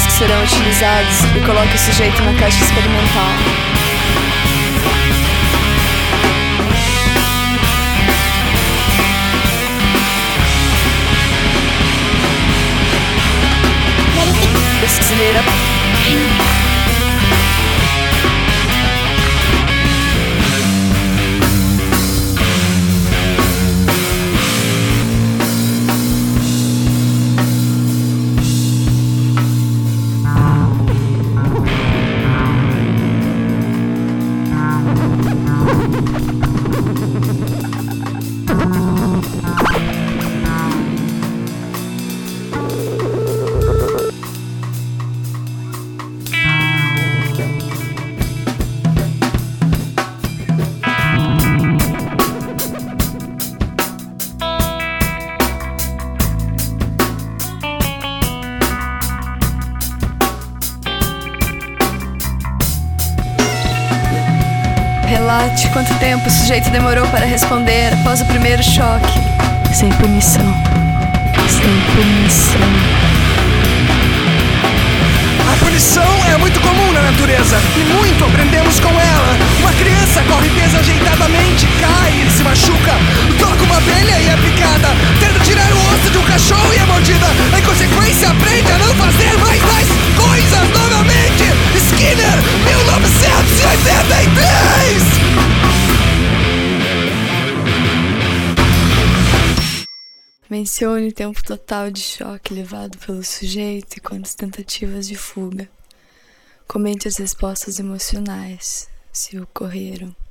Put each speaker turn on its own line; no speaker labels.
que serão utilizados e coloque o sujeito na caixa experimental. Pesquiseira. Relate quanto tempo o sujeito demorou para responder após o primeiro choque. Sem punição. Sem punição.
A punição é muito comum na natureza e muito aprendemos com ela. Uma criança corre desajeitadamente, cai e se machuca. Toca uma abelha e é picada. Tenta tirar o osso de um cachorro e é mordida. Em consequência, aprende a não fazer mais coisas novamente. Skinner, 1983.
Mencione o tempo total de choque levado pelo sujeito e quantas tentativas de fuga. Comente as respostas emocionais, se ocorreram.